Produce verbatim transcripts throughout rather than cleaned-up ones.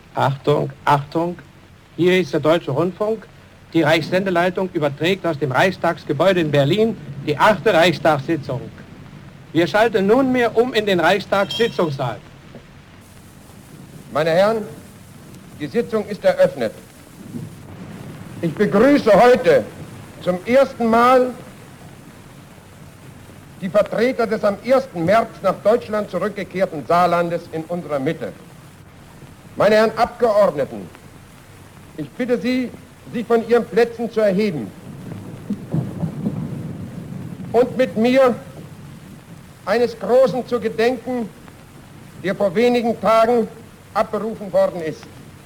Achtung, Achtung, hier ist der Deutsche Rundfunk. Die Reichssendeleitung überträgt aus dem Reichstagsgebäude in Berlin die achte Reichstagssitzung. Wir schalten nunmehr um in den Reichstagssitzungssaal. Meine Herren, die Sitzung ist eröffnet. Ich begrüße heute zum ersten Mal die Vertreter des am ersten März nach Deutschland zurückgekehrten Saarlandes in unserer Mitte. Meine Herren Abgeordneten, ich bitte Sie, sich von Ihren Plätzen zu erheben und mit mir eines Großen zu gedenken, der vor wenigen Tagen abberufen worden ist.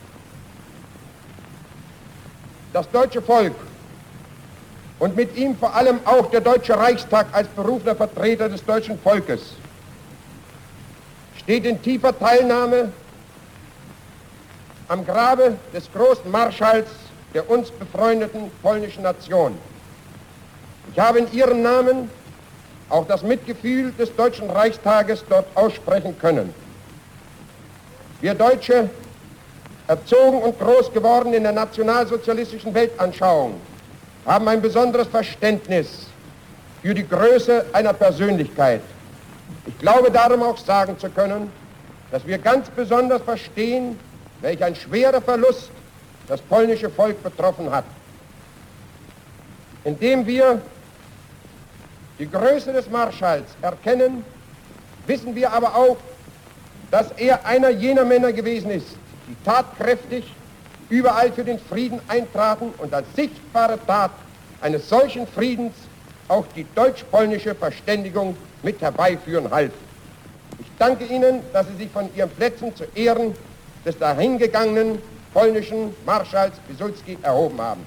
Das deutsche Volk und mit ihm vor allem auch der Deutsche Reichstag als berufener Vertreter des deutschen Volkes steht in tiefer Teilnahme am Grabe des großen Marschalls der uns befreundeten polnischen Nation. Ich habe in Ihrem Namen auch das Mitgefühl des Deutschen Reichstages dort aussprechen können. Wir Deutsche, erzogen und groß geworden in der nationalsozialistischen Weltanschauung, haben ein besonderes Verständnis für die Größe einer Persönlichkeit. Ich glaube darum auch sagen zu können, dass wir ganz besonders verstehen, welch ein schwerer Verlust das polnische Volk betroffen hat. Indem wir die Größe des Marschalls erkennen, wissen wir aber auch, dass er einer jener Männer gewesen ist, die tatkräftig überall für den Frieden eintraten und als sichtbare Tat eines solchen Friedens auch die deutsch-polnische Verständigung mit herbeiführen half. Ich danke Ihnen, dass Sie sich von Ihren Plätzen zu Ehren des dahingegangenen polnischen Marschalls Piłsudski erhoben haben.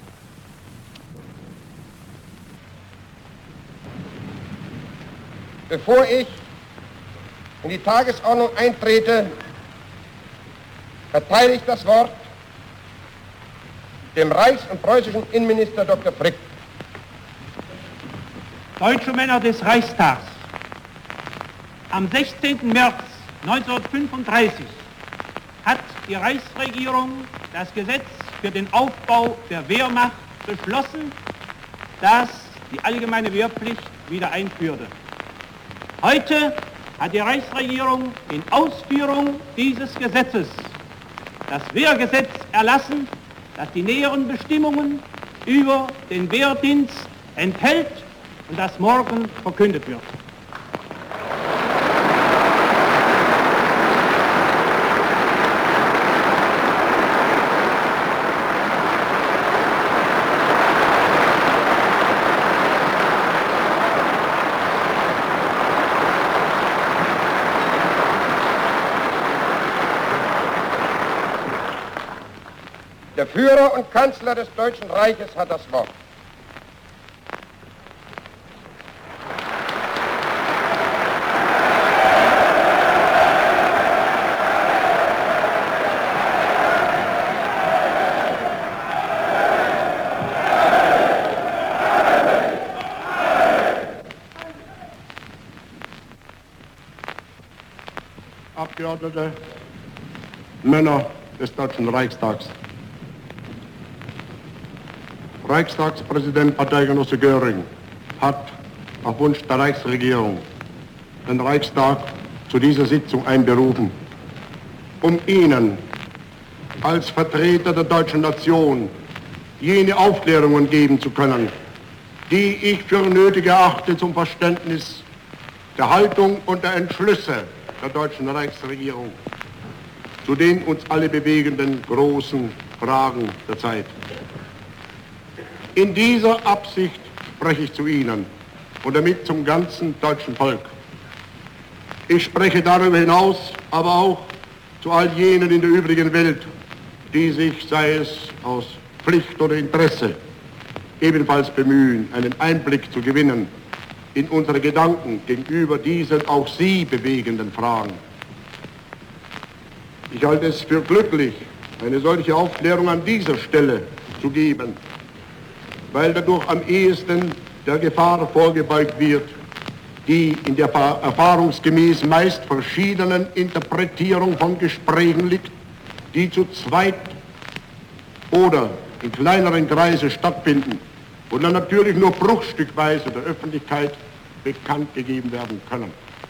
Bevor ich in die Tagesordnung eintrete, erteile ich das Wort dem Reichs- und preußischen Innenminister Doktor Frick. Deutsche Männer des Reichstags, am sechzehnten März neunzehnhundertfünfunddreißig hat die Reichsregierung das Gesetz für den Aufbau der Wehrmacht beschlossen, das die allgemeine Wehrpflicht wieder einführte. Heute hat die Reichsregierung in Ausführung dieses Gesetzes das Wehrgesetz erlassen, das die näheren Bestimmungen über den Wehrdienst enthält und das morgen verkündet wird. Der Führer und Kanzler des Deutschen Reiches hat das Wort. Abgeordnete, Männer des Deutschen Reichstags. Reichstagspräsident Parteigenosse Göring hat auf Wunsch der Reichsregierung den Reichstag zu dieser Sitzung einberufen, um Ihnen als Vertreter der deutschen Nation jene Aufklärungen geben zu können, die ich für nötig erachte zum Verständnis der Haltung und der Entschlüsse der deutschen Reichsregierung zu den uns alle bewegenden großen Fragen der Zeit. In dieser Absicht spreche ich zu Ihnen und damit zum ganzen deutschen Volk. Ich spreche darüber hinaus aber auch zu all jenen in der übrigen Welt, die sich, sei es aus Pflicht oder Interesse, ebenfalls bemühen, einen Einblick zu gewinnen in unsere Gedanken gegenüber diesen auch Sie bewegenden Fragen. Ich halte es für glücklich, eine solche Aufklärung an dieser Stelle zu geben, weil dadurch am ehesten der Gefahr vorgebeugt wird, die in der erfahrungsgemäß meist verschiedenen Interpretierung von Gesprächen liegt, die zu zweit oder in kleineren Kreisen stattfinden und dann natürlich nur bruchstückweise der Öffentlichkeit bekannt gegeben werden können.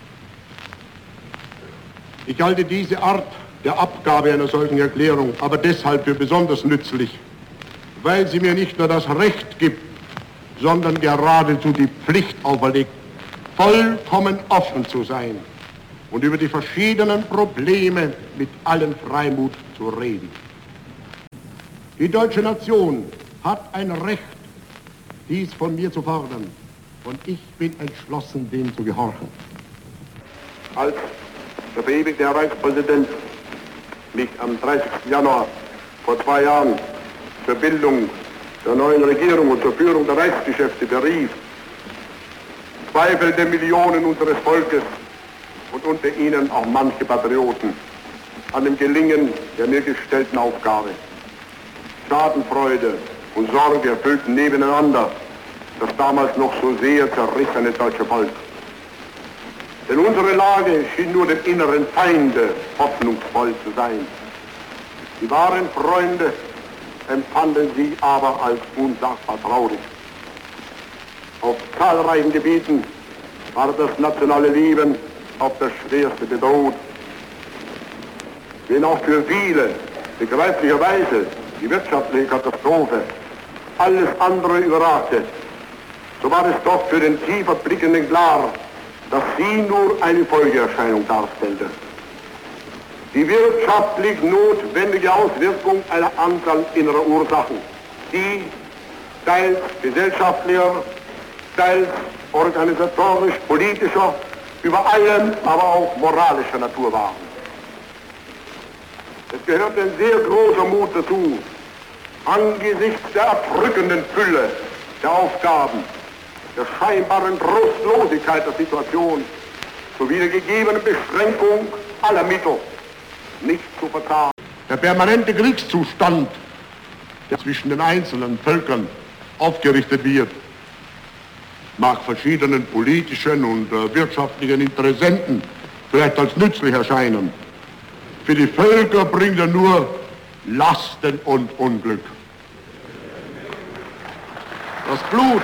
Ich halte diese Art der Abgabe einer solchen Erklärung aber deshalb für besonders nützlich, weil sie mir nicht nur das Recht gibt, sondern geradezu die Pflicht auferlegt, vollkommen offen zu sein und über die verschiedenen Probleme mit allem Freimut zu reden. Die deutsche Nation hat ein Recht, dies von mir zu fordern, und ich bin entschlossen, dem zu gehorchen. Als der verewigte Herr Reichspräsident mich am dreißigsten Januar vor zwei Jahren zur Bildung der neuen Regierung und zur Führung der Reichsgeschäfte berief, zweifelte Millionen unseres Volkes und unter ihnen auch manche Patrioten an dem Gelingen der mir gestellten Aufgabe. Schadenfreude und Sorge erfüllten nebeneinander das damals noch so sehr zerrissene deutsche Volk. Denn unsere Lage schien nur dem inneren Feinde hoffnungsvoll zu sein. Die wahren Freunde empfanden sie aber als unsagbar traurig. Auf zahlreichen Gebieten war das nationale Leben auf das Schwerste bedroht. Wenn auch für viele begreiflicherweise die wirtschaftliche Katastrophe alles andere überragte, so war es doch für den tiefer Blickenden klar, dass sie nur eine Folgeerscheinung darstellte. Die wirtschaftlich notwendige Auswirkung einer Anzahl innerer Ursachen, die teils gesellschaftlicher, teils organisatorisch-politischer, über allem aber auch moralischer Natur waren. Es gehört ein sehr großer Mut dazu, angesichts der erdrückenden Fülle der Aufgaben, der scheinbaren Trostlosigkeit der Situation sowie der gegebenen Beschränkung aller Mittel nicht zu vertragen. Der permanente Kriegszustand, der zwischen den einzelnen Völkern aufgerichtet wird, mag verschiedenen politischen und äh, wirtschaftlichen Interessenten vielleicht als nützlich erscheinen. Für die Völker bringt er nur Lasten und Unglück. Das Blut,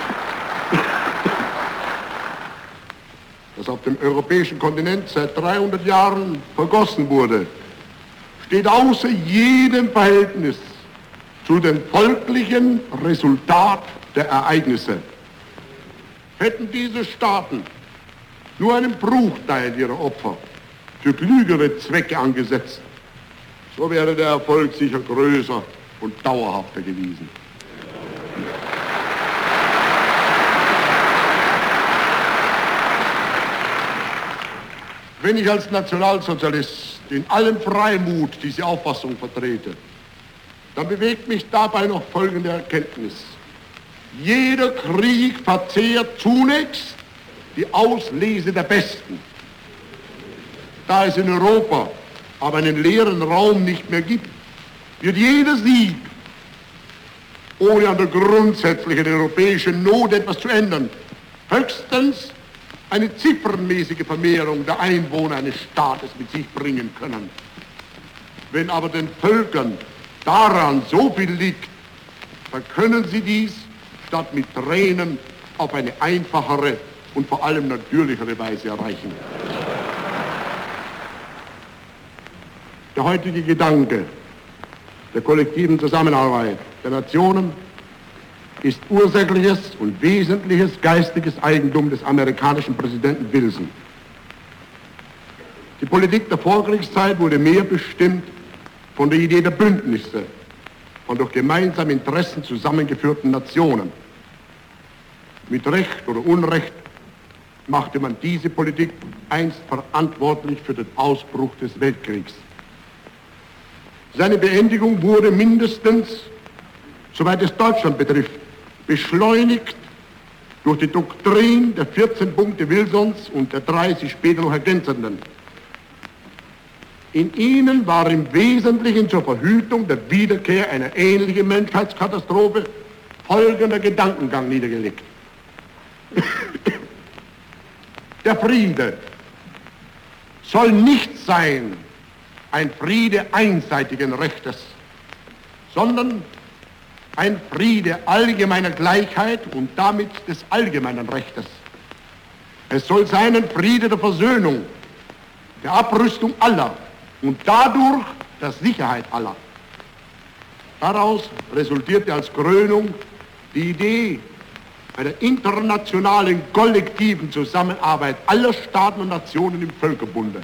das auf dem europäischen Kontinent seit dreihundert Jahren vergossen wurde, steht außer jedem Verhältnis zu dem folglichen Resultat der Ereignisse. Hätten diese Staaten nur einen Bruchteil ihrer Opfer für klügere Zwecke angesetzt, so wäre der Erfolg sicher größer und dauerhafter gewesen. Wenn ich als Nationalsozialist in allem Freimut diese Auffassung vertrete, dann bewegt mich dabei noch folgende Erkenntnis. Jeder Krieg verzehrt zunächst die Auslese der Besten. Da es in Europa aber einen leeren Raum nicht mehr gibt, wird jeder Sieg, ohne an der grundsätzlichen europäischen Not etwas zu ändern, höchstens eine ziffernmäßige Vermehrung der Einwohner eines Staates mit sich bringen können. Wenn aber den Völkern daran so viel liegt, dann können sie dies statt mit Tränen auf eine einfachere und vor allem natürlichere Weise erreichen. Der heutige Gedanke der kollektiven Zusammenarbeit der Nationen ist ursächliches und wesentliches geistiges Eigentum des amerikanischen Präsidenten Wilson. Die Politik der Vorkriegszeit wurde mehr bestimmt von der Idee der Bündnisse, von durch gemeinsame Interessen zusammengeführten Nationen. Mit Recht oder Unrecht machte man diese Politik einst verantwortlich für den Ausbruch des Weltkriegs. Seine Beendigung wurde mindestens, soweit es Deutschland betrifft, beschleunigt durch die Doktrin der vierzehn Punkte Wilsons und der dreißig später noch ergänzenden. In ihnen war im Wesentlichen zur Verhütung der Wiederkehr einer ähnlichen Menschheitskatastrophe folgender Gedankengang niedergelegt. Der Friede soll nicht sein ein Friede einseitigen Rechtes, sondern ein Friede allgemeiner Gleichheit und damit des allgemeinen Rechtes. Es soll sein ein Friede der Versöhnung, der Abrüstung aller und dadurch der Sicherheit aller. Daraus resultierte als Krönung die Idee einer internationalen, kollektiven Zusammenarbeit aller Staaten und Nationen im Völkerbunde.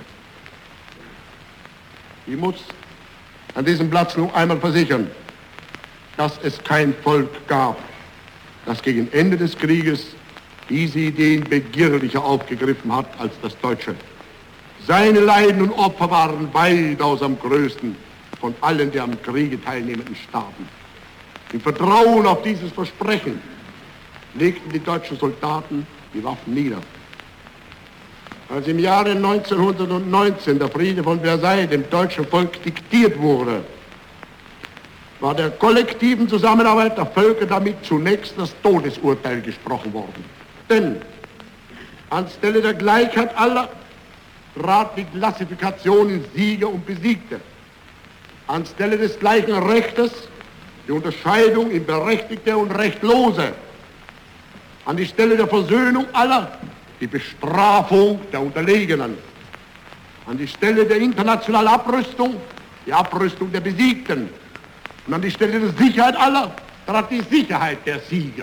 Ich muss an diesem Platz noch einmal versichern, dass es kein Volk gab, das gegen Ende des Krieges diese Ideen begierlicher aufgegriffen hat als das Deutsche. Seine Leiden und Opfer waren weitaus am größten von allen der am Kriege teilnehmenden Staaten. Im Vertrauen auf dieses Versprechen legten die deutschen Soldaten die Waffen nieder. Als im Jahre neunzehnhundertneunzehn der Friede von Versailles dem deutschen Volk diktiert wurde, war der kollektiven Zusammenarbeit der Völker damit zunächst das Todesurteil gesprochen worden. Denn anstelle der Gleichheit aller trat die Klassifikation in Sieger und Besiegte. Anstelle des gleichen Rechtes die Unterscheidung in Berechtigte und Rechtlose. An die Stelle der Versöhnung aller die Bestrafung der Unterlegenen. An die Stelle der internationalen Abrüstung die Abrüstung der Besiegten. Und an die Stelle der Sicherheit aller trat die Sicherheit der Sieger.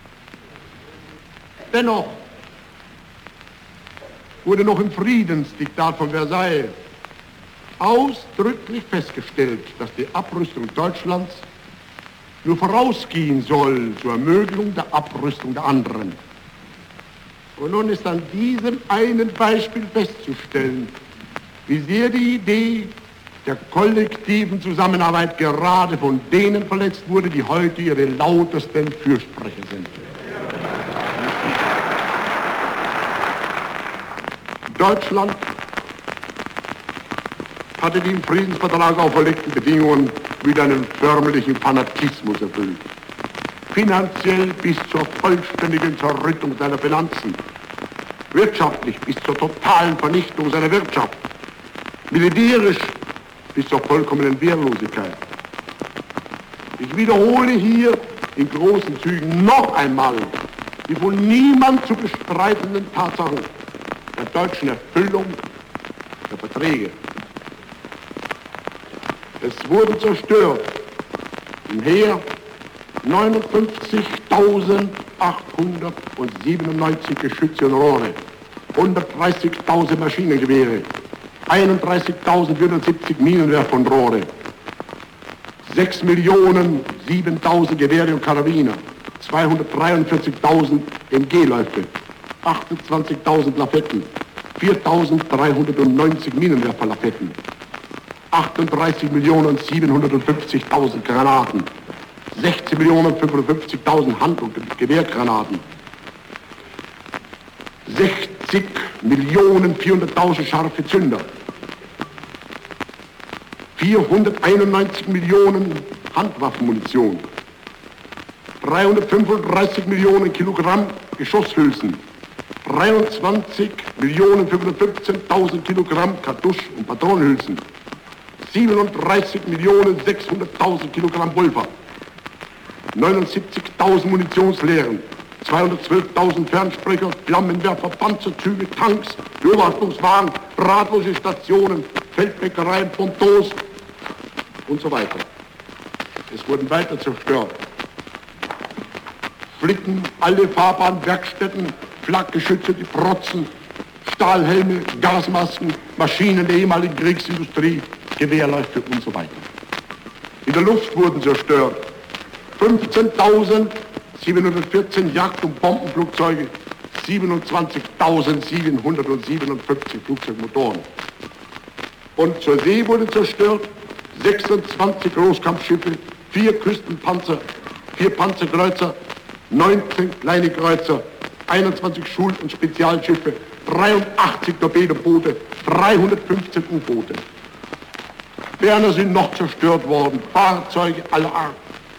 Dennoch wurde noch im Friedensdiktat von Versailles ausdrücklich festgestellt, dass die Abrüstung Deutschlands nur vorausgehen soll zur Ermöglichung der Abrüstung der anderen. Und nun ist an diesem einen Beispiel festzustellen, wie sehr die Idee der kollektiven Zusammenarbeit gerade von denen verletzt wurde, die heute ihre lautesten Fürsprecher sind. Deutschland hatte die im Friedensvertrag auferlegten Bedingungen mit einem förmlichen Fanatismus erfüllt. Finanziell bis zur vollständigen Zerrüttung seiner Finanzen, wirtschaftlich bis zur totalen Vernichtung seiner Wirtschaft, militärisch bis zur vollkommenen Wehrlosigkeit. Ich wiederhole hier in großen Zügen noch einmal die von niemand zu bestreitenden Tatsachen der deutschen Erfüllung der Verträge. Es wurden zerstört im Heer neunundfünfzigtausendachthundertsiebenundneunzig Geschütze und Rohre, hundertdreißigtausend Maschinengewehre, einunddreißigtausendvierhundertsiebzig Minenwerfer und Rohre, sechs Millionen siebentausend Gewehre und Karabiner, zweihundertdreiundvierzigtausend M G-Läufe, achtundzwanzigtausend Lafetten, viertausenddreihundertneunzig Minenwerfer-Lafetten, achtunddreißig Millionen siebenhundertfünfzigtausend Granaten, sechzehn Millionen fünfundfünfzigtausend Hand- und Gewehrgranaten, sechzig Millionen vierhunderttausend scharfe Zünder, vierhunderteinundneunzig Millionen Handwaffenmunition, dreihundertfünfunddreißig Millionen Kilogramm Geschosshülsen, dreiundzwanzig Millionen fünfhundertfünfzehntausend Kilogramm Kartusch- und Patronenhülsen, siebenunddreißig Millionen sechshunderttausend Kilogramm Pulver, neunundsiebzigtausend Munitionsleeren, zweihundertzwölftausend Fernsprecher, Flammenwerfer, Panzerzüge, Tanks, Beobachtungswagen, drahtlose Stationen, Feldbäckereien, Pontos und so weiter. Es wurden weiter zerstört. Flitten, alle fahrbaren Werkstätten, Flakgeschütze, die Protzen, Stahlhelme, Gasmasken, Maschinen der ehemaligen Kriegsindustrie, Gewehrläufe und so weiter. In der Luft wurden zerstört fünfzehntausendsiebenhundertvierzehn Jagd- und Bombenflugzeuge, siebenundzwanzigtausendsiebenhundertsiebenundfünfzig Flugzeugmotoren. Und zur See wurden zerstört sechsundzwanzig Großkampfschiffe, vier Küstenpanzer, vier Panzerkreuzer, neunzehn kleine Kreuzer, einundzwanzig Schul- und Spezialschiffe, dreiundachtzig Torpedoboote, dreihundertfünfzehn U-Boote. Ferner sind noch zerstört worden Fahrzeuge aller Art,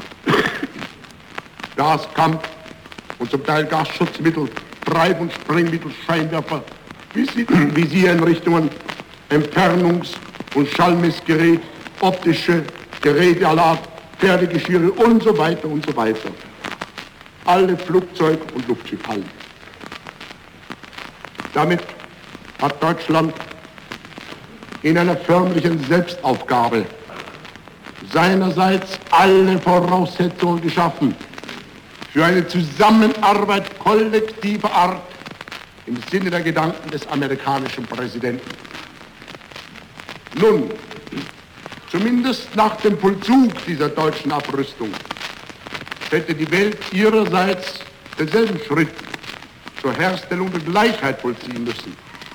Gaskampf und zum Teil Gasschutzmittel, Treib- und Sprengmittel, Scheinwerfer, Visiereinrichtungen, Entfernungs- und Schallmessgerät, optische Geräte aller Art, Pferdegeschirre und so weiter und so weiter. Alle Flugzeug- und Luftschiffhallen. Damit hat Deutschland in einer förmlichen Selbstaufgabe seinerseits alle Voraussetzungen geschaffen für eine Zusammenarbeit kollektiver Art im Sinne der Gedanken des amerikanischen Präsidenten. Nun, zumindest nach dem Vollzug dieser deutschen Abrüstung hätte die Welt ihrerseits denselben Schritt zur Herstellung der Gleichheit vollziehen müssen.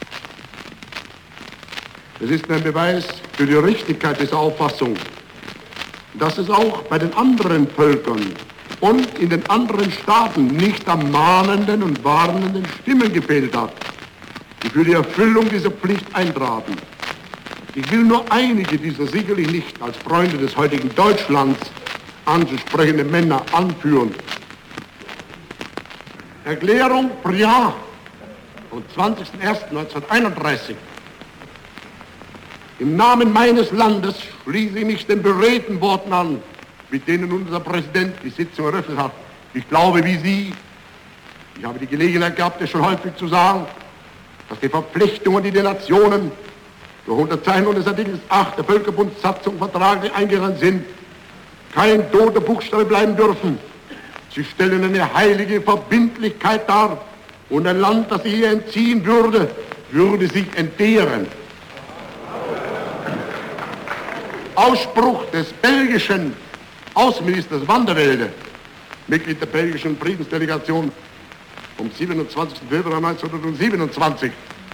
Es ist ein Beweis für die Richtigkeit dieser Auffassung, dass es auch bei den anderen Völkern und in den anderen Staaten nicht an mahnenden und warnenden Stimmen gefehlt hat, die für die Erfüllung dieser Pflicht eintraten. Ich will nur einige dieser sicherlich nicht als Freunde des heutigen Deutschlands anzusprechende Männer anführen. Erklärung Briand vom zwanzigsten ersten neunzehnhunderteinunddreißig. Im Namen meines Landes schließe ich mich den beredten Worten an, mit denen unser Präsident die Sitzung eröffnet hat. Ich glaube wie Sie, ich habe die Gelegenheit gehabt, es schon häufig zu sagen, dass die Verpflichtungen, die die Nationen durch Unterzeichnung des Artikels acht der Völkerbundssatzung vertraglich eingegangen sind, kein toter Buchstabe bleiben dürfen. Sie stellen eine heilige Verbindlichkeit dar und ein Land, das sich hier entziehen würde, würde sich entehren. Ausspruch des belgischen Außenministers Van der Velde, Mitglied der belgischen Friedensdelegation vom siebenundzwanzigsten Februar neunzehnhundertsiebenundzwanzig.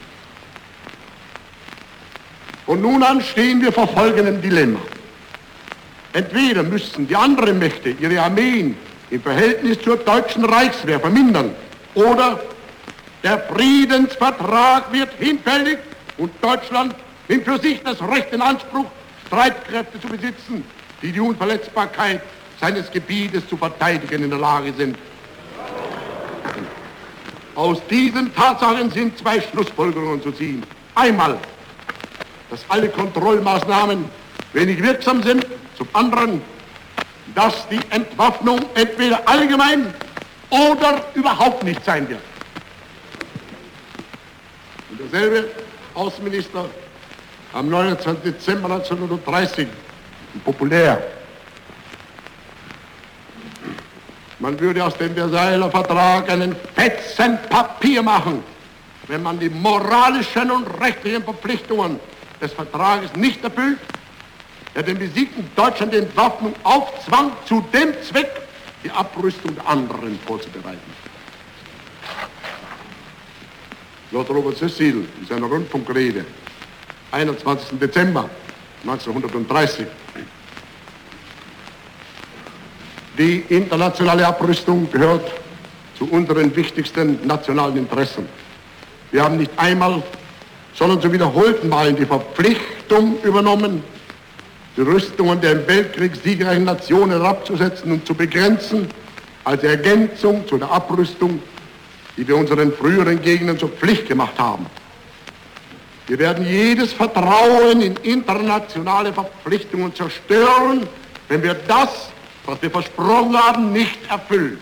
Und nun an stehen wir vor folgendem Dilemma. Entweder müssen die anderen Mächte ihre Armeen im Verhältnis zur deutschen Reichswehr vermindern, oder der Friedensvertrag wird hinfällig und Deutschland nimmt für sich das Recht in Anspruch, Streitkräfte zu besitzen, die die Unverletzbarkeit seines Gebietes zu verteidigen in der Lage sind. Aus diesen Tatsachen sind zwei Schlussfolgerungen zu ziehen. Einmal, dass alle Kontrollmaßnahmen wenig wirksam sind. Zum anderen, dass die Entwaffnung entweder allgemein oder überhaupt nicht sein wird. Und derselbe Außenminister am neunundzwanzigsten Dezember neunzehnhundertdreißig, populär. Man würde aus dem Versailler Vertrag einen Fetzen Papier machen, wenn man die moralischen und rechtlichen Verpflichtungen des Vertrages nicht erfüllt, der dem besiegten Deutschland die Entwaffnung aufzwang, zu dem Zweck die Abrüstung der anderen vorzubereiten. Lord Robert Cecil in seiner Rundfunkrede einundzwanzigsten Dezember neunzehnhundertdreißig. Die internationale Abrüstung gehört zu unseren wichtigsten nationalen Interessen. Wir haben nicht einmal, sondern zu wiederholten Malen die Verpflichtung übernommen, die Rüstungen der im Weltkrieg siegreichen Nationen herabzusetzen und zu begrenzen, als Ergänzung zu der Abrüstung, die wir unseren früheren Gegnern zur Pflicht gemacht haben. Wir werden jedes Vertrauen in internationale Verpflichtungen zerstören, wenn wir das, was wir versprochen haben, nicht erfüllen.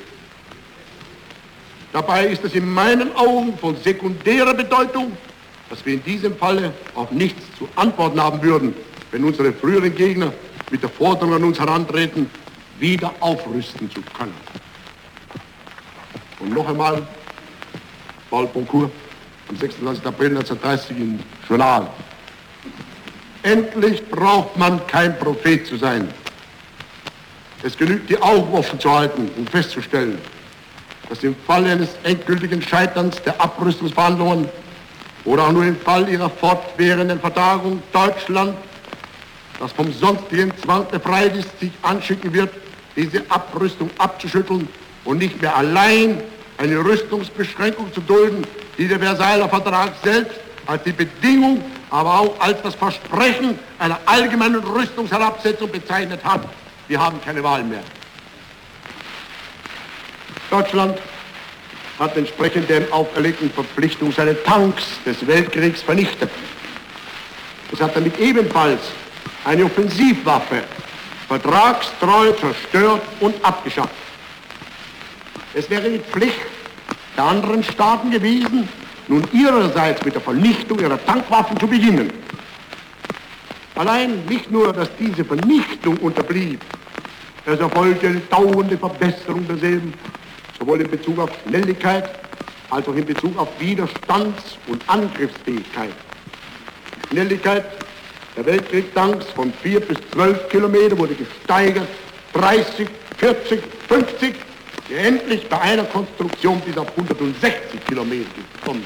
Dabei ist es in meinen Augen von sekundärer Bedeutung, dass wir in diesem Falle auf nichts zu antworten haben würden, wenn unsere früheren Gegner mit der Forderung an uns herantreten, wieder aufrüsten zu können. Und noch einmal, Paul Boncourt, am sechsunddreißigsten April neunzehnhundertdreißig im Journal. Endlich braucht man kein Prophet zu sein. Es genügt, die Augen offen zu halten und festzustellen, dass im Falle eines endgültigen Scheiterns der Abrüstungsverhandlungen oder auch nur im Fall ihrer fortwährenden Vertagung Deutschland, das vom sonstigen Zwang befreit ist, sich anschicken wird, diese Abrüstung abzuschütteln und nicht mehr allein eine Rüstungsbeschränkung zu dulden, die der Versailler Vertrag selbst als die Bedingung, aber auch als das Versprechen einer allgemeinen Rüstungsherabsetzung bezeichnet hat. Wir haben keine Wahl mehr. Deutschland hat entsprechend den auferlegten Verpflichtungen seine Tanks des Weltkriegs vernichtet. es hat damit ebenfalls eine Offensivwaffe vertragstreu zerstört und abgeschafft. Es wäre die Pflicht der anderen Staaten gewesen, nun ihrerseits mit der Vernichtung ihrer Tankwaffen zu beginnen. Allein nicht nur, dass diese Vernichtung unterblieb, es erfolgte eine dauernde Verbesserung derselben, sowohl in Bezug auf Schnelligkeit als auch in Bezug auf Widerstands- und Angriffsfähigkeit. Die Schnelligkeit der Weltkriegstanks von vier bis zwölf Kilometer wurde gesteigert, dreißig, vierzig, fünfzig, die endlich bei einer Konstruktion bis auf hundertsechzig Kilometer gekommen.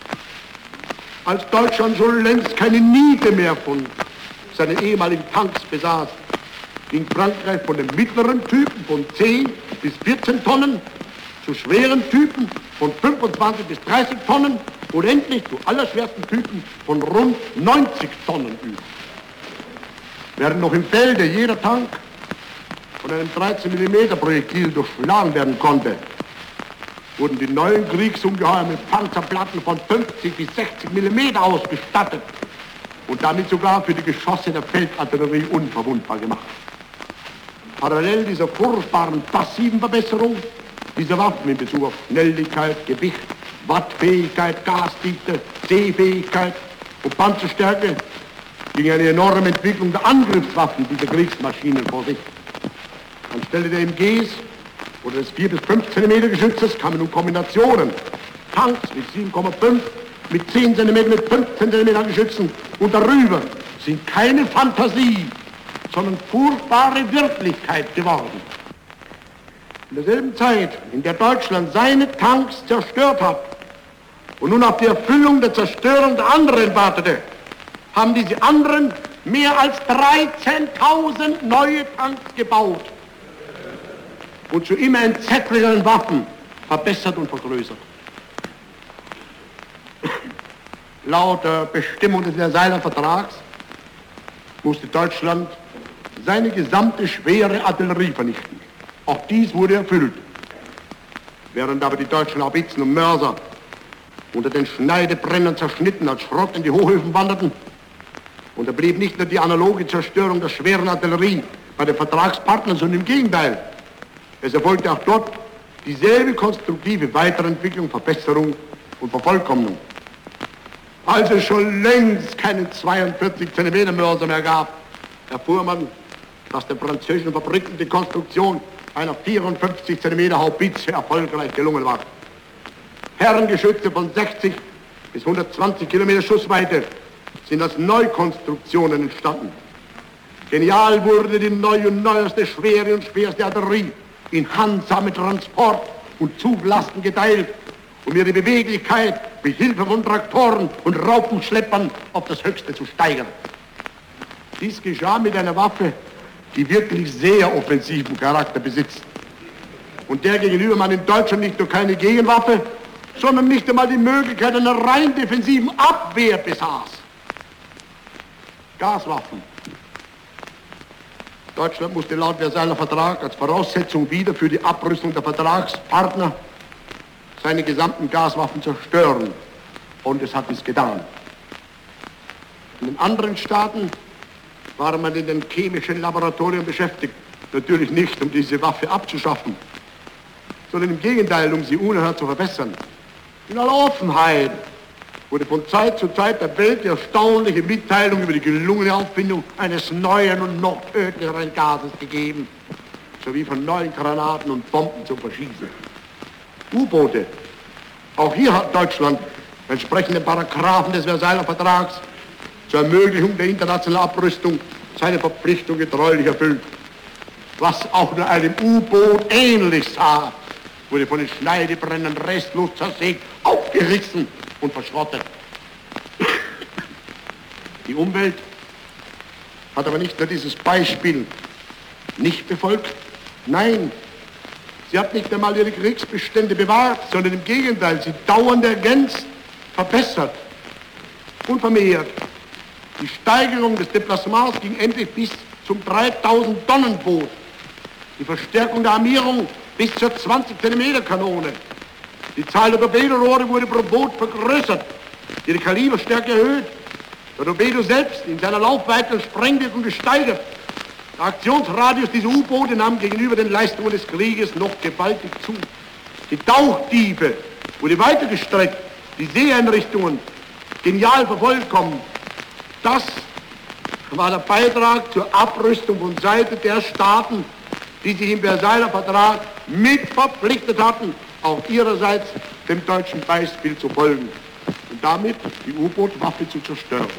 Als Deutschland schon längst keine Niete mehr von seinen ehemaligen Tanks besaß, ging Frankreich von den mittleren Typen von zehn bis vierzehn Tonnen zu schweren Typen von fünfundzwanzig bis dreißig Tonnen und endlich zu allerschwersten Typen von rund neunzig Tonnen über. Während noch im Felde jeder Tank von einem dreizehn Millimeter Projektil durchschlagen werden konnte, wurden die neuen Kriegsungeheuer mit Panzerplatten von fünfzig bis sechzig Millimeter ausgestattet und damit sogar für die Geschosse der Feldartillerie unverwundbar gemacht. Parallel dieser furchtbaren passiven Verbesserung dieser Waffen in Bezug auf Schnelligkeit, Gewicht, Wattfähigkeit, Gasdichte, Sehfähigkeit und Panzerstärke ging eine enorme Entwicklung der Angriffswaffen dieser Kriegsmaschinen vor sich. Anstelle der M Gs oder des vier bis fünf Zentimeter Geschützes kamen nun Kombinationen. Tanks mit sieben Komma fünf, mit zehn Zentimeter, mit fünfzehn Zentimeter Geschützen und darüber sind keine Fantasie, sondern furchtbare Wirklichkeit geworden. In derselben Zeit, in der Deutschland seine Tanks zerstört hat und nun auf die Erfüllung der Zerstörung der anderen wartete, haben diese anderen mehr als dreizehntausend neue Tanks gebaut und zu immer entsetzlicheren Waffen verbessert und vergrößert. Laut der Bestimmung des Versailler Vertrags musste Deutschland seine gesamte schwere Artillerie vernichten. Auch dies wurde erfüllt. Während aber die deutschen Haubitzen und Mörser unter den Schneidebrennern zerschnitten als Schrott in die Hochhöfen wanderten, unterblieb nicht nur die analoge Zerstörung der schweren Artillerie bei den Vertragspartnern, sondern im Gegenteil. Es erfolgte auch dort dieselbe konstruktive Weiterentwicklung, Verbesserung und Vervollkommnung. Als es schon längst keinen zweiundvierzig Zentimeter Mörser mehr gab, erfuhr man, dass den französischen Fabriken die Konstruktion einer vierundfünfzig Zentimeter Haubitze erfolgreich gelungen war. Herrengeschütze von sechzig bis hundertzwanzig Kilometer Schussweite sind als Neukonstruktionen entstanden. Genial wurde die neue und neueste, schwere und schwerste Artillerie in handsame Transport- und Zuglasten geteilt, um ihre Beweglichkeit mit Hilfe von Traktoren und Raupenschleppern auf das Höchste zu steigern. Dies geschah mit einer Waffe, die wirklich sehr offensiven Charakter besitzt und der gegenüber man in Deutschland nicht nur keine Gegenwaffe, sondern nicht einmal die Möglichkeit einer rein defensiven Abwehr besaß. Gaswaffen. Deutschland musste laut Versailler Vertrag als Voraussetzung wieder für die Abrüstung der Vertragspartner seine gesamten Gaswaffen zerstören. Und es hat es getan. In den anderen Staaten war man in den chemischen Laboratorien beschäftigt. Natürlich nicht, um diese Waffe abzuschaffen, sondern im Gegenteil, um sie unerhört zu verbessern. In aller Offenheit wurde von Zeit zu Zeit der Welt die erstaunliche Mitteilung über die gelungene Auffindung eines neuen und noch tödlicheren Gases gegeben, sowie von neuen Granaten und Bomben zum Verschießen. U-Boote. Auch hier hat Deutschland entsprechende Paragraphen des Versailler Vertrags zur Ermöglichung der internationalen Abrüstung seine Verpflichtung getreulich erfüllt. Was auch nur einem U-Boot ähnlich sah, wurde von den Schneidebrennern restlos zersägt, aufgerissen und verschrottet. Die Umwelt hat aber nicht nur dieses Beispiel nicht befolgt, nein, sie hat nicht einmal ihre Kriegsbestände bewahrt, sondern im Gegenteil, sie dauernd ergänzt, verbessert und vermehrt. Die Steigerung des Deplacements ging endlich bis zum dreitausend Tonnen Boot. Die Verstärkung der Armierung bis zur zwanzig Zentimeter Kanone. Die Zahl der Torpedorohre wurde pro Boot vergrößert, ihre Kaliberstärke erhöht Der Torpedo selbst in seiner Laufweite und Sprengwirkung gesteigert. Der Aktionsradius dieser U-Boote nahm gegenüber den Leistungen des Krieges noch gewaltig zu. Die Tauchtiefe wurde weiter gestreckt, die Seeeinrichtungen genial vervollkommen. Das war der Beitrag zur Abrüstung von Seite der Staaten, die sich im Versailler Vertrag mit verpflichtet hatten, auch ihrerseits dem deutschen Beispiel zu folgen und damit die U-Boot-Waffe zu zerstören.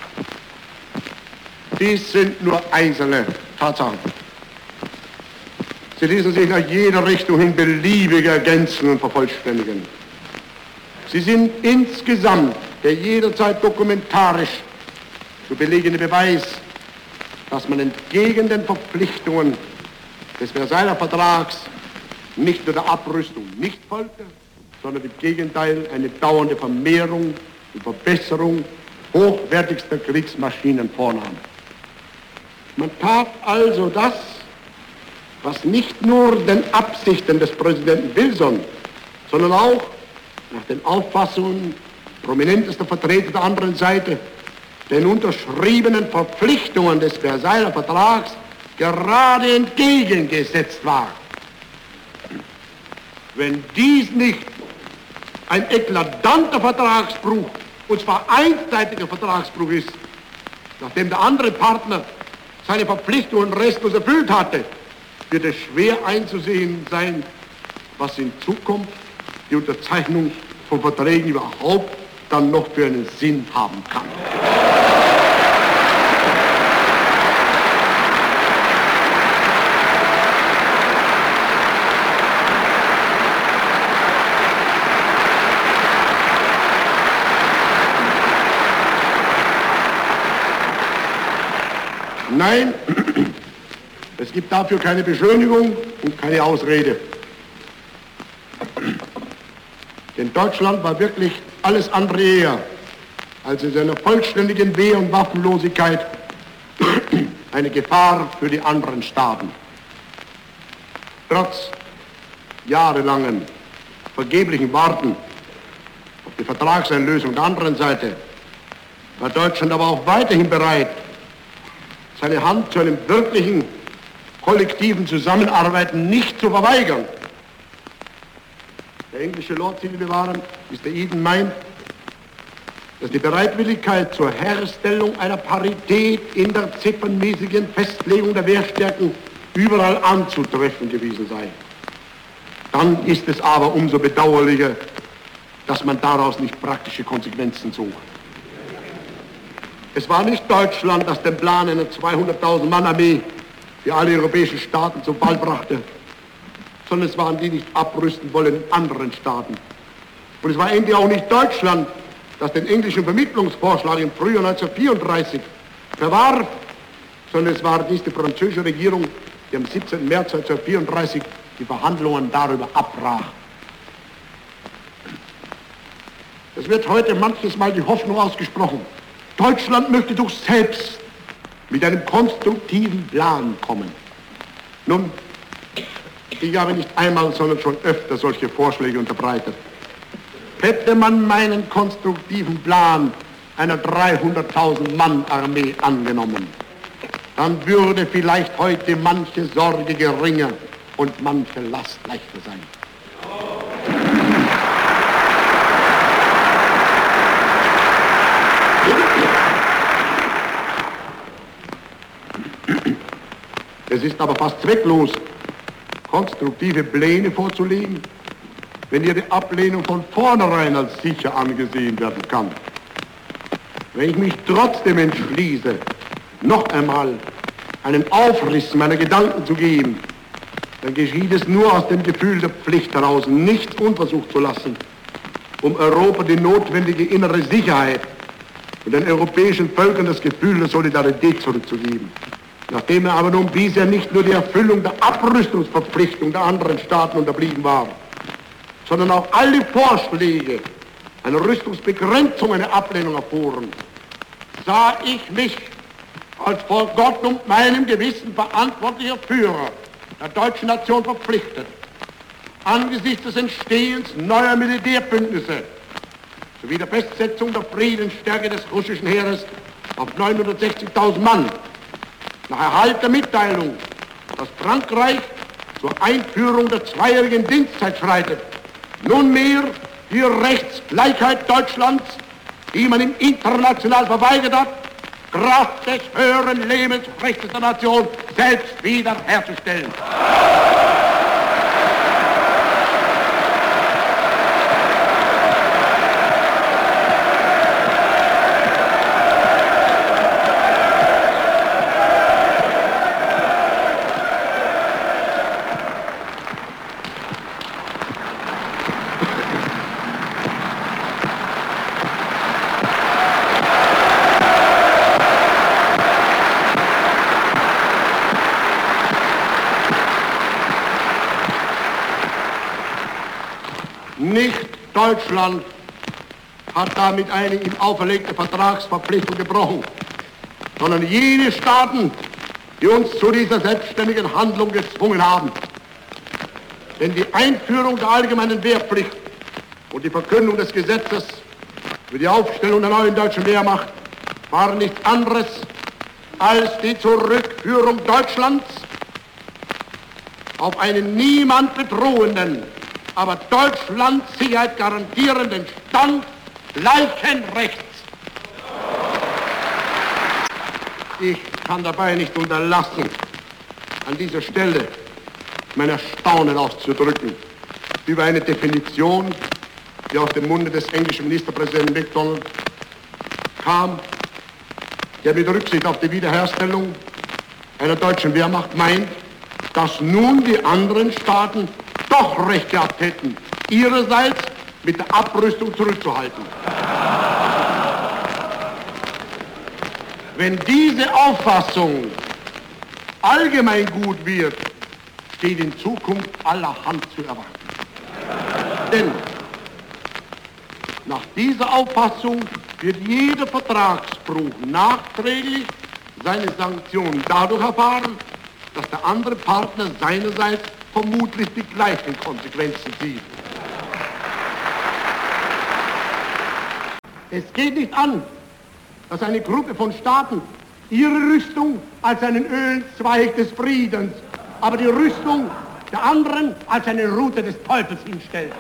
Dies sind nur einzelne Tatsachen. Sie ließen sich nach jeder Richtung hin beliebig ergänzen und vervollständigen. Sie sind insgesamt der jederzeit dokumentarisch zu belegende Beweis, dass man entgegen den Verpflichtungen des Versailler Vertrags nicht nur der Abrüstung nicht folgte, sondern im Gegenteil eine dauernde Vermehrung und Verbesserung hochwertigster Kriegsmaschinen vornahm. Man tat also das, was nicht nur den Absichten des Präsidenten Wilson, sondern auch nach den Auffassungen prominentester Vertreter der anderen Seite den unterschriebenen Verpflichtungen des Versailler Vertrags gerade entgegengesetzt war. Wenn dies nicht ein eklatanter Vertragsbruch, und zwar einseitiger Vertragsbruch ist, nachdem der andere Partner seine Verpflichtungen restlos erfüllt hatte, wird es schwer einzusehen sein, was in Zukunft die Unterzeichnung von Verträgen überhaupt dann noch für einen Sinn haben kann. Nein, es gibt dafür keine Beschönigung und keine Ausrede. Denn Deutschland war wirklich alles andere eher als in seiner vollständigen Wehr- und Waffenlosigkeit eine Gefahr für die anderen Staaten. Trotz jahrelangen vergeblichen Warten auf die Vertragseinlösung der anderen Seite war Deutschland aber auch weiterhin bereit, seine Hand zu einem wirklichen kollektiven Zusammenarbeiten nicht zu verweigern. Der englische Lord Zivilbewahrer, Mister Eden, meint, dass die Bereitwilligkeit zur Herstellung einer Parität in der ziffernmäßigen Festlegung der Wehrstärken überall anzutreffen gewesen sei. Dann ist es aber umso bedauerlicher, dass man daraus nicht praktische Konsequenzen zog. Es war nicht Deutschland, das den Plan einer zweihunderttausend Mann Armee für alle europäischen Staaten zum Fall brachte, sondern es waren die nicht abrüsten wollenden anderen Staaten. Und es war endlich auch nicht Deutschland, das den englischen Vermittlungsvorschlag im Frühjahr neunzehnhundertvierunddreißig verwarf, sondern es war dies die französische Regierung, die am siebzehnten März neunzehnhundertvierunddreißig die Verhandlungen darüber abbrach. Es wird heute manches Mal die Hoffnung ausgesprochen, Deutschland möchte doch selbst mit einem konstruktiven Plan kommen. Nun, ich habe nicht einmal, sondern schon öfter solche Vorschläge unterbreitet. Hätte man meinen konstruktiven Plan einer dreihunderttausend Mann Armee angenommen, dann würde vielleicht heute manche Sorge geringer und manche Last leichter sein. Es ist aber fast zwecklos, konstruktive Pläne vorzulegen, wenn ihre Ablehnung von vornherein als sicher angesehen werden kann. Wenn ich mich trotzdem entschließe, noch einmal einen Aufriss meiner Gedanken zu geben, dann geschieht es nur aus dem Gefühl der Pflicht heraus, nichts unversucht zu lassen, um Europa die notwendige innere Sicherheit und den europäischen Völkern das Gefühl der Solidarität zurückzugeben. Nachdem er aber nun bisher nicht nur die Erfüllung der Abrüstungsverpflichtung der anderen Staaten unterblieben war, sondern auch alle Vorschläge einer Rüstungsbegrenzung eine Ablehnung erfuhren, sah ich mich als vor Gott und meinem Gewissen verantwortlicher Führer der deutschen Nation verpflichtet, angesichts des Entstehens neuer Militärbündnisse sowie der Festsetzung der Friedensstärke des russischen Heeres auf neunhundertsechzigtausend Mann. Nach Erhalt der Mitteilung, dass Frankreich zur Einführung der zweijährigen Dienstzeit schreitet, nunmehr die Rechtsgleichheit Deutschlands, die man ihm international verweigert hat, Kraft des höheren Lebensrechts der Nation selbst wiederherzustellen. Nicht Deutschland hat damit eine ihm auferlegte Vertragsverpflichtung gebrochen, sondern jene Staaten, die uns zu dieser selbstständigen Handlung gezwungen haben. Denn die Einführung der allgemeinen Wehrpflicht und die Verkündung des Gesetzes für die Aufstellung der neuen deutschen Wehrmacht waren nichts anderes als die Zurückführung Deutschlands auf einen niemand bedrohenden, aber Deutschlands Sicherheit garantierenden Stand gleichen Rechts. Ich kann dabei nicht unterlassen, an dieser Stelle mein Erstaunen auszudrücken über eine Definition, die aus dem Munde des englischen Ministerpräsidenten Macdonald kam, der mit Rücksicht auf die Wiederherstellung einer deutschen Wehrmacht meint, dass nun die anderen Staaten doch Recht gehabt hätten, ihrerseits mit der Abrüstung zurückzuhalten. Wenn diese Auffassung allgemein gut wird, steht in Zukunft allerhand zu erwarten. Denn nach dieser Auffassung wird jeder Vertragsbruch nachträglich seine Sanktionen dadurch erfahren, dass der andere Partner seinerseits vermutlich die gleichen Konsequenzen zieht. Es geht nicht an, dass eine Gruppe von Staaten ihre Rüstung als einen Ölzweig des Friedens, aber die Rüstung der anderen als eine Rute des Teufels hinstellt.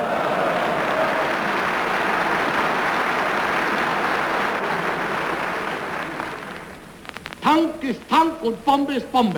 Tank ist Tank und Bombe ist Bombe.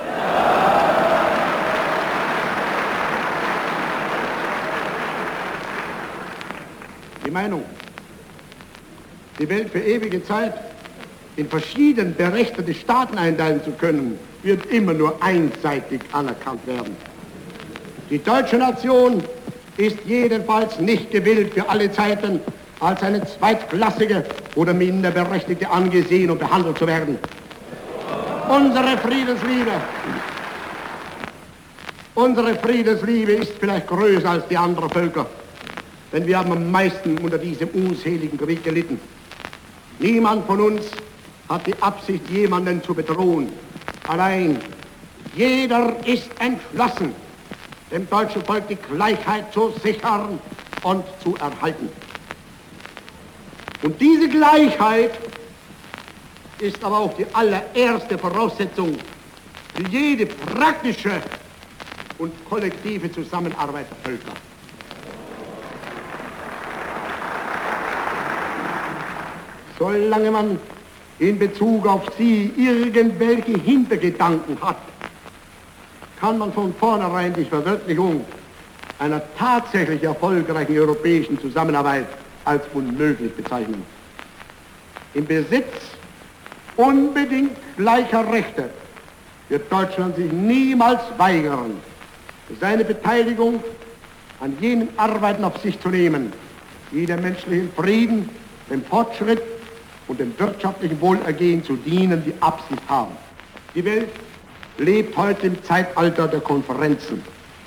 Die Meinung, die Welt für ewige Zeit in verschieden berechtete Staaten einteilen zu können, wird immer nur einseitig anerkannt werden. Die deutsche Nation ist jedenfalls nicht gewillt, für alle Zeiten als eine zweitklassige oder minderberechtigte angesehen und behandelt zu werden. Unsere Friedensliebe, unsere Friedensliebe ist vielleicht größer als die anderer Völker, denn wir haben am meisten unter diesem unseligen Krieg gelitten. Niemand von uns hat die Absicht, jemanden zu bedrohen. Allein jeder ist entschlossen, dem deutschen Volk die Gleichheit zu sichern und zu erhalten. Und diese Gleichheit ist aber auch die allererste Voraussetzung für jede praktische und kollektive Zusammenarbeit der Völker. Solange man in Bezug auf sie irgendwelche Hintergedanken hat, kann man von vornherein die Verwirklichung einer tatsächlich erfolgreichen europäischen Zusammenarbeit als unmöglich bezeichnen. Im Besitz unbedingt gleicher Rechte wird Deutschland sich niemals weigern, seine Beteiligung an jenen Arbeiten auf sich zu nehmen, die dem menschlichen Frieden, dem Fortschritt und dem wirtschaftlichen Wohlergehen zu dienen, die Absicht haben. Die Welt lebt heute im Zeitalter der Konferenzen.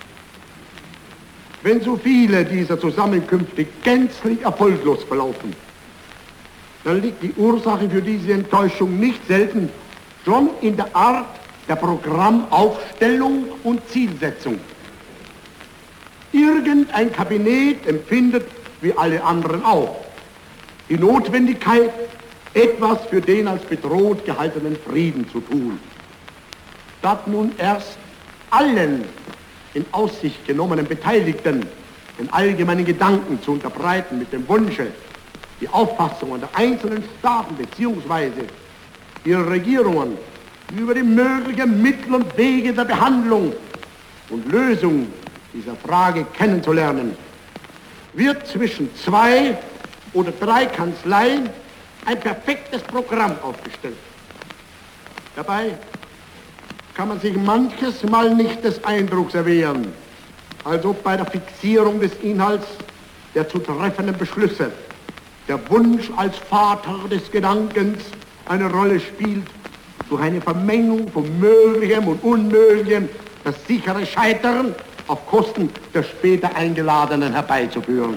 Wenn so viele dieser Zusammenkünfte gänzlich erfolglos verlaufen, dann liegt die Ursache für diese Enttäuschung nicht selten schon in der Art der Programmaufstellung und Zielsetzung. Irgendein Kabinett empfindet, wie alle anderen auch, die Notwendigkeit, etwas für den als bedroht gehaltenen Frieden zu tun. Statt nun erst allen in Aussicht genommenen Beteiligten den allgemeinen Gedanken zu unterbreiten mit dem Wunsche, die Auffassungen der einzelnen Staaten bzw. ihrer Regierungen über die möglichen Mittel und Wege der Behandlung und Lösung dieser Frage kennenzulernen, wird zwischen zwei oder drei Kanzleien ein perfektes Programm aufgestellt. Dabei kann man sich manches Mal nicht des Eindrucks erwehren, als ob bei der Fixierung des Inhalts der zu treffenden Beschlüsse der Wunsch als Vater des Gedankens eine Rolle spielt, durch eine Vermengung von Möglichem und Unmöglichem das sichere Scheitern auf Kosten der später Eingeladenen herbeizuführen.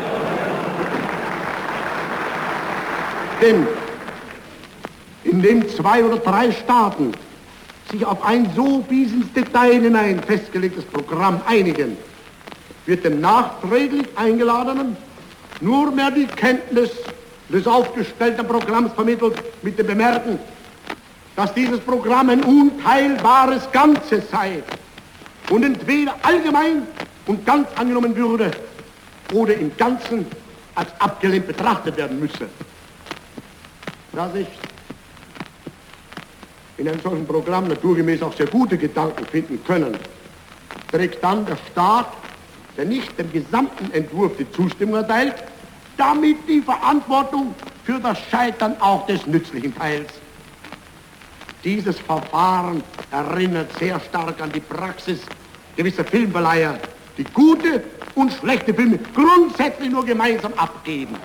Denn indem zwei oder drei Staaten sich auf ein so bis ins Detail hinein festgelegtes Programm einigen, wird dem nachträglich Eingeladenen nur mehr die Kenntnis des aufgestellten Programms vermittelt mit dem Bemerken, dass dieses Programm ein unteilbares Ganzes sei und entweder allgemein und ganz angenommen würde oder im Ganzen als abgelehnt betrachtet werden müsse. Da sich in einem solchen Programm naturgemäß auch sehr gute Gedanken finden können, trägt dann der Staat, der nicht dem gesamten Entwurf die Zustimmung erteilt, damit die Verantwortung für das Scheitern auch des nützlichen Teils. Dieses Verfahren erinnert sehr stark an die Praxis gewisser Filmverleiher, die gute und schlechte Filme grundsätzlich nur gemeinsam abgeben.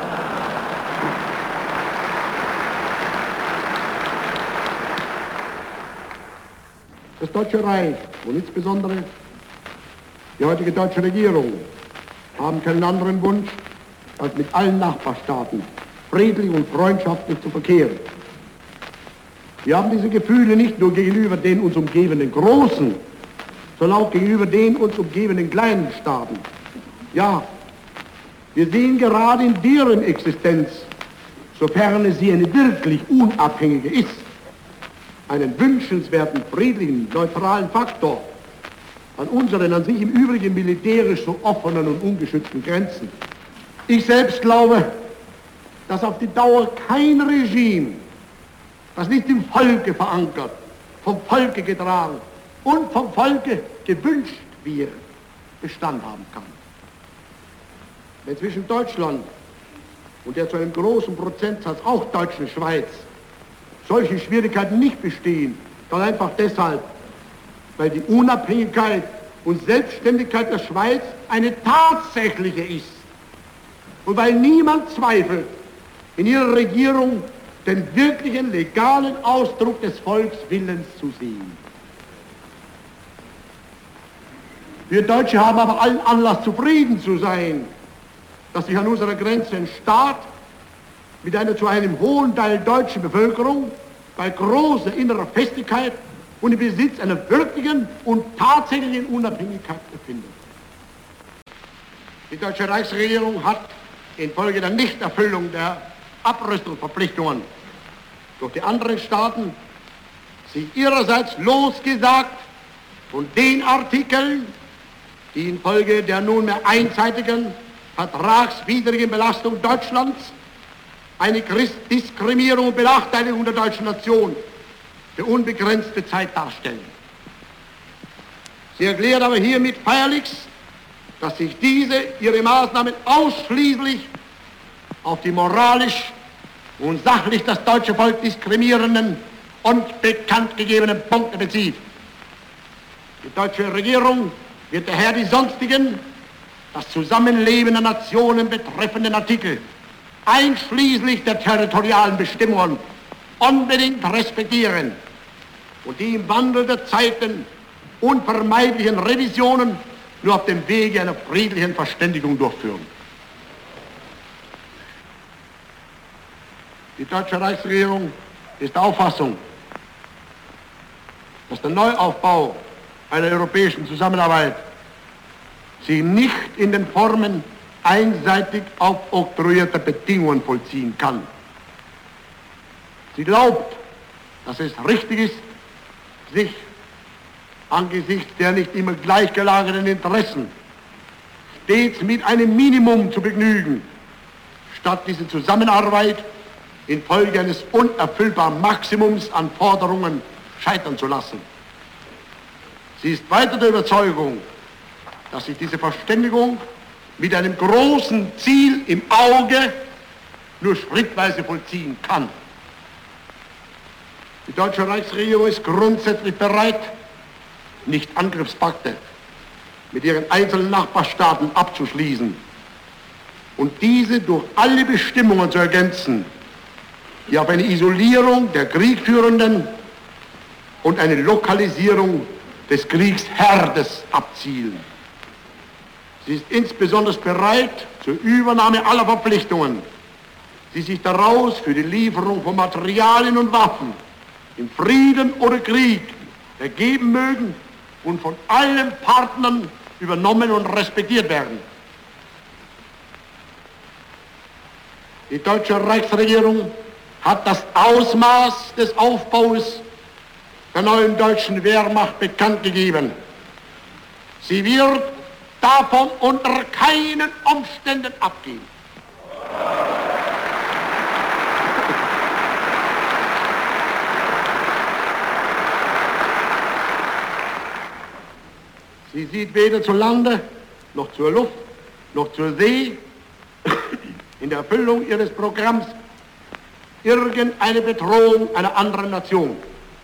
Das Deutsche Reich und insbesondere die heutige deutsche Regierung haben keinen anderen Wunsch, als mit allen Nachbarstaaten friedlich und freundschaftlich zu verkehren. Wir haben diese Gefühle nicht nur gegenüber den uns umgebenden großen, sondern auch gegenüber den uns umgebenden kleinen Staaten. Ja, wir sehen gerade in deren Existenz, sofern sie eine wirklich unabhängige ist, einen wünschenswerten, friedlichen, neutralen Faktor an unseren an sich im Übrigen militärisch so offenen und ungeschützten Grenzen. Ich selbst glaube, dass auf die Dauer kein Regime, das nicht im Volke verankert, vom Volke getragen und vom Volke gewünscht wird, Bestand haben kann. Wenn zwischen Deutschland und der zu einem großen Prozentsatz auch deutschen Schweiz solche Schwierigkeiten nicht bestehen, dann einfach deshalb, weil die Unabhängigkeit und Selbstständigkeit der Schweiz eine tatsächliche ist und weil niemand zweifelt, in ihrer Regierung den wirklichen legalen Ausdruck des Volkswillens zu sehen. Wir Deutsche haben aber allen Anlass, zufrieden zu sein, dass sich an unserer Grenze ein Staat mit einer zu einem hohen Teil deutschen Bevölkerung bei großer innerer Festigkeit und im Besitz einer wirklichen und tatsächlichen Unabhängigkeit befindet. Die deutsche Reichsregierung hat infolge der Nichterfüllung der Abrüstungsverpflichtungen durch die anderen Staaten sich ihrerseits losgesagt von den Artikeln, die infolge der nunmehr einseitigen vertragswidrigen Belastung Deutschlands eine Diskriminierung und Benachteiligung der deutschen Nation für unbegrenzte Zeit darstellen. Sie erklärt aber hiermit feierlichst, dass sich diese ihre Maßnahmen ausschließlich auf die moralisch und sachlich das deutsche Volk diskriminierenden und bekannt gegebenen Punkte bezieht. Die deutsche Regierung wird daher die sonstigen, das Zusammenleben der Nationen betreffenden Artikel, einschließlich der territorialen Bestimmungen, unbedingt respektieren und die im Wandel der Zeiten unvermeidlichen Revisionen nur auf dem Wege einer friedlichen Verständigung durchführen. Die deutsche Reichsregierung ist der Auffassung, dass der Neuaufbau einer europäischen Zusammenarbeit sich nicht in den Formen einseitig aufoktroyierter Bedingungen vollziehen kann. Sie glaubt, dass es richtig ist, sich angesichts der nicht immer gleichgelagerten Interessen stets mit einem Minimum zu begnügen, statt diese Zusammenarbeit infolge eines unerfüllbaren Maximums an Forderungen scheitern zu lassen. Sie ist weiter der Überzeugung, dass sich diese Verständigung mit einem großen Ziel im Auge nur schrittweise vollziehen kann. Die deutsche Reichsregierung ist grundsätzlich bereit, nicht Angriffspakte mit ihren einzelnen Nachbarstaaten abzuschließen und diese durch alle Bestimmungen zu ergänzen, die auf eine Isolierung der Kriegführenden und eine Lokalisierung des Kriegsherdes abzielen. Sie ist insbesondere bereit zur Übernahme aller Verpflichtungen, die sich daraus für die Lieferung von Materialien und Waffen im Frieden oder Krieg ergeben mögen und von allen Partnern übernommen und respektiert werden. Die deutsche Reichsregierung hat das Ausmaß des Aufbaus der neuen deutschen Wehrmacht bekannt gegeben. Sie wird davon unter keinen Umständen abgehen. Sie sieht weder zu Lande, noch zur Luft, noch zur See in der Erfüllung ihres Programms irgendeine Bedrohung einer anderen Nation.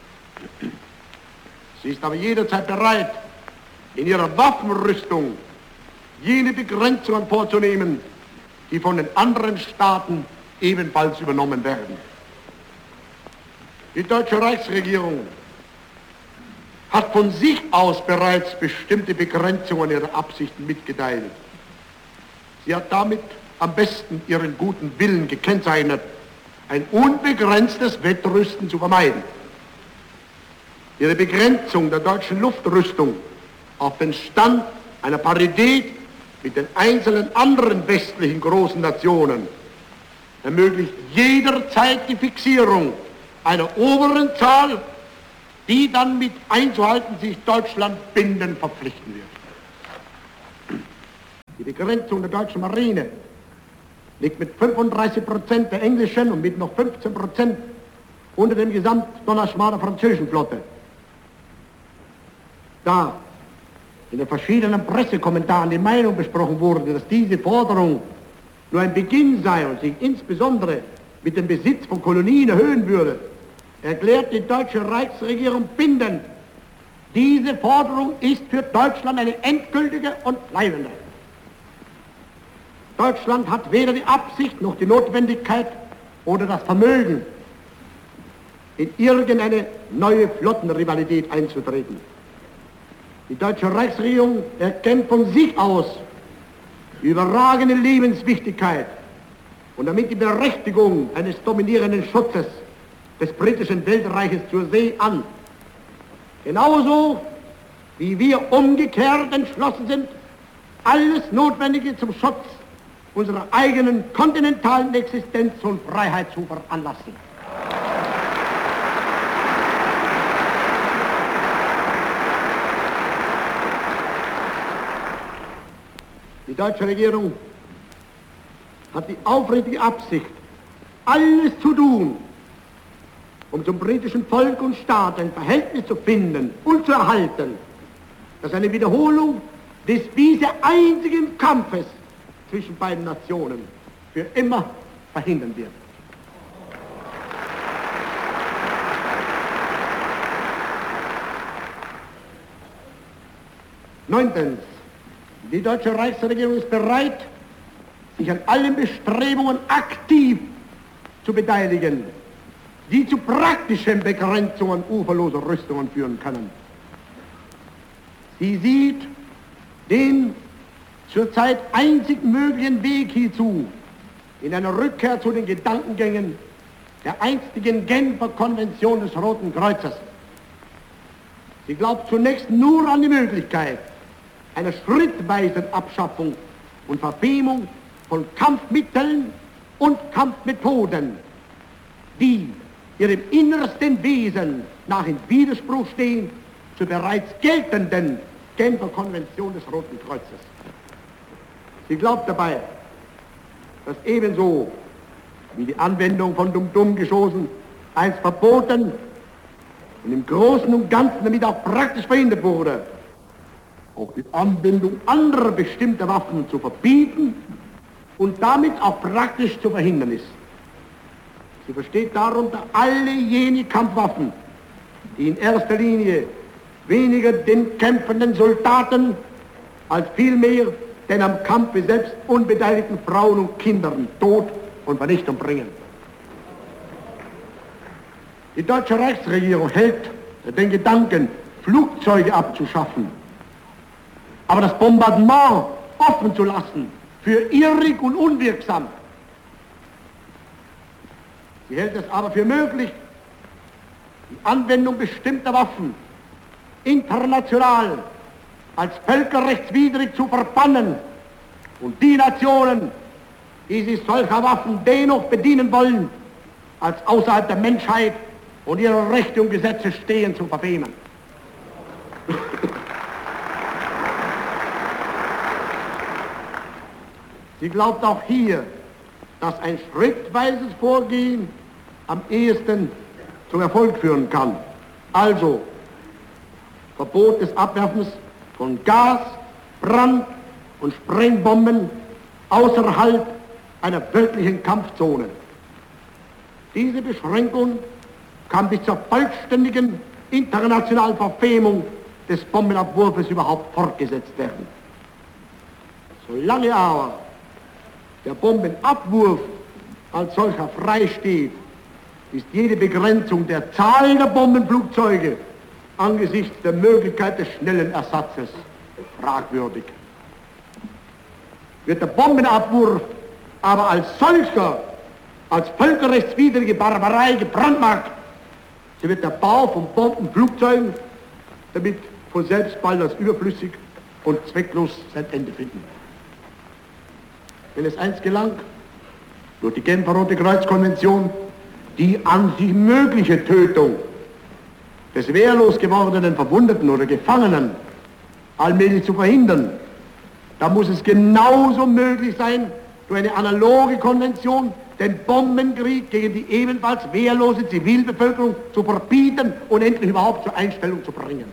Sie ist aber jederzeit bereit, in ihrer Waffenrüstung jene Begrenzungen vorzunehmen, die von den anderen Staaten ebenfalls übernommen werden. Die deutsche Reichsregierung hat von sich aus bereits bestimmte Begrenzungen ihrer Absichten mitgeteilt. Sie hat damit am besten ihren guten Willen gekennzeichnet, ein unbegrenztes Wettrüsten zu vermeiden. Ihre Begrenzung der deutschen Luftrüstung auf den Stand einer Parität mit den einzelnen anderen westlichen großen Nationen ermöglicht jederzeit die Fixierung einer oberen Zahl, die dann mit einzuhalten sich Deutschland bindend verpflichten wird. Die Begrenzung der deutschen Marine liegt mit fünfunddreißig Prozent der englischen und mit noch fünfzehn Prozent unter dem Gesamtdonnerschmal der französischen Flotte. Da in den verschiedenen Pressekommentaren die Meinung besprochen wurde, dass diese Forderung nur ein Beginn sei und sich insbesondere mit dem Besitz von Kolonien erhöhen würde, erklärt die deutsche Reichsregierung bindend, diese Forderung ist für Deutschland eine endgültige und bleibende. Deutschland hat weder die Absicht noch die Notwendigkeit oder das Vermögen, in irgendeine neue Flottenrivalität einzutreten. Die deutsche Reichsregierung erkennt von sich aus die überragende Lebenswichtigkeit und damit die Berechtigung eines dominierenden Schutzes des britischen Weltreiches zur See an. Genauso wie wir umgekehrt entschlossen sind, alles Notwendige zum Schutz unserer eigenen kontinentalen Existenz und Freiheit zu veranlassen. Die deutsche Regierung hat die aufrichtige Absicht, alles zu tun, um zum britischen Volk und Staat ein Verhältnis zu finden und zu erhalten, das eine Wiederholung des bisher einzigen Kampfes zwischen beiden Nationen für immer verhindern wird. Neuntens. Die deutsche Reichsregierung ist bereit, sich an allen Bestrebungen aktiv zu beteiligen, die zu praktischen Begrenzungen uferloser Rüstungen führen können. Sie sieht den zurzeit einzig möglichen Weg hierzu in einer Rückkehr zu den Gedankengängen der einstigen Genfer Konvention des Roten Kreuzes. Sie glaubt zunächst nur an die Möglichkeit einer schrittweisen Abschaffung und Verfemung von Kampfmitteln und Kampfmethoden, die ihrem innersten Wesen nach in Widerspruch stehen zur bereits geltenden Genfer Konvention des Roten Kreuzes. Sie glaubt dabei, dass ebenso wie die Anwendung von Dumm-Dumm-Geschossen einst verboten und im Großen und Ganzen damit auch praktisch verhindert wurde, auch die Anwendung anderer bestimmter Waffen zu verbieten und damit auch praktisch zu verhindern ist. Sie versteht darunter alle jene Kampfwaffen, die in erster Linie weniger den kämpfenden Soldaten als vielmehr den am Kampfe selbst unbeteiligten Frauen und Kindern Tod und Vernichtung bringen. Die deutsche Reichsregierung hält den Gedanken, Flugzeuge abzuschaffen, aber das Bombardement offen zu lassen, für irrig und unwirksam. Sie hält es aber für möglich, die Anwendung bestimmter Waffen international als völkerrechtswidrig zu verbannen und die Nationen, die sich solcher Waffen dennoch bedienen wollen, als außerhalb der Menschheit und ihrer Rechte und Gesetze stehen, zu verfemen. Sie glaubt auch hier, dass ein schrittweises Vorgehen am ehesten zum Erfolg führen kann. Also Verbot des Abwerfens von Gas, Brand- und Sprengbomben außerhalb einer wirklichen Kampfzone. Diese Beschränkung kann bis zur vollständigen internationalen Verfemung des Bombenabwurfes überhaupt fortgesetzt werden. Solange aber der Bombenabwurf als solcher frei steht, ist jede Begrenzung der Zahl der Bombenflugzeuge angesichts der Möglichkeit des schnellen Ersatzes fragwürdig. Wird der Bombenabwurf aber als solcher, als völkerrechtswidrige Barbarei gebrandmarkt, so wird der Bau von Bombenflugzeugen damit von selbst bald als überflüssig und zwecklos sein Ende finden. Wenn es einst gelang, durch die Genfer Rote Kreuz-Konvention die an sich mögliche Tötung des wehrlos gewordenen Verwundeten oder Gefangenen allmählich zu verhindern, da muss es genauso möglich sein, durch eine analoge Konvention den Bombenkrieg gegen die ebenfalls wehrlose Zivilbevölkerung zu verbieten und endlich überhaupt zur Einstellung zu bringen.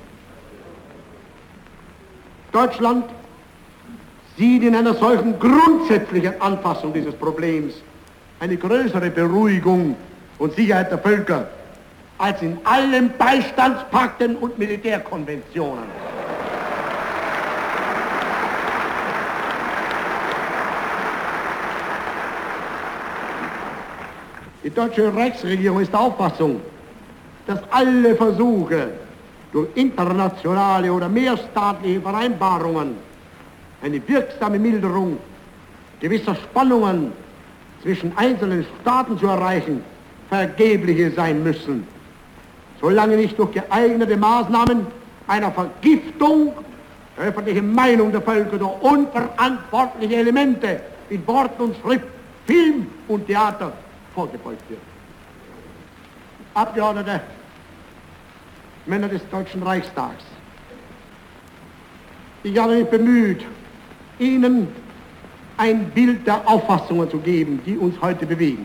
Deutschland sieht in einer solchen grundsätzlichen Anpassung dieses Problems eine größere Beruhigung und Sicherheit der Völker als in allen Beistandspakten und Militärkonventionen. Die deutsche Reichsregierung ist der Auffassung, dass alle Versuche durch internationale oder mehrstaatliche Vereinbarungen eine wirksame Milderung gewisser Spannungen zwischen einzelnen Staaten zu erreichen, vergebliche sein müssen, solange nicht durch geeignete Maßnahmen einer Vergiftung der öffentlichen Meinung der Völker durch unverantwortliche Elemente in Wort und Schrift, Film und Theater vorgebeugt wird. Abgeordnete, Männer des Deutschen Reichstags, ich habe mich bemüht, Ihnen ein Bild der Auffassungen zu geben, die uns heute bewegen.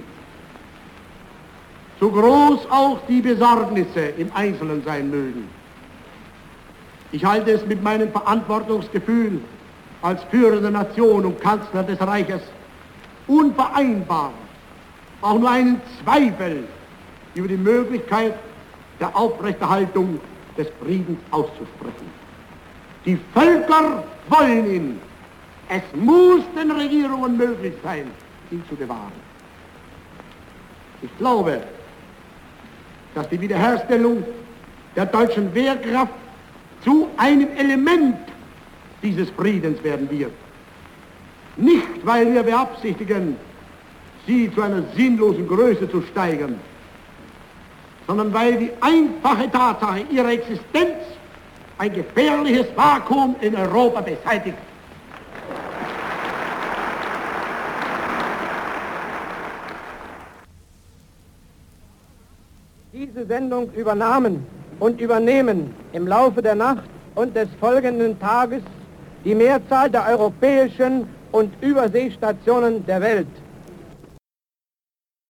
So groß auch die Besorgnisse im Einzelnen sein mögen. Ich halte es mit meinem Verantwortungsgefühl als Führer der Nation und Kanzler des Reiches unvereinbar, auch nur einen Zweifel über die Möglichkeit der Aufrechterhaltung des Friedens auszusprechen. Die Völker wollen ihn. Es muss den Regierungen möglich sein, ihn zu bewahren. Ich glaube, dass die Wiederherstellung der deutschen Wehrkraft zu einem Element dieses Friedens werden wird. Nicht, weil wir beabsichtigen, sie zu einer sinnlosen Größe zu steigern, sondern weil die einfache Tatsache ihrer Existenz ein gefährliches Vakuum in Europa beseitigt. diese Sendung übernahmen und übernehmen im Laufe der Nacht und des folgenden Tages die Mehrzahl der europäischen und Überseestationen der Welt.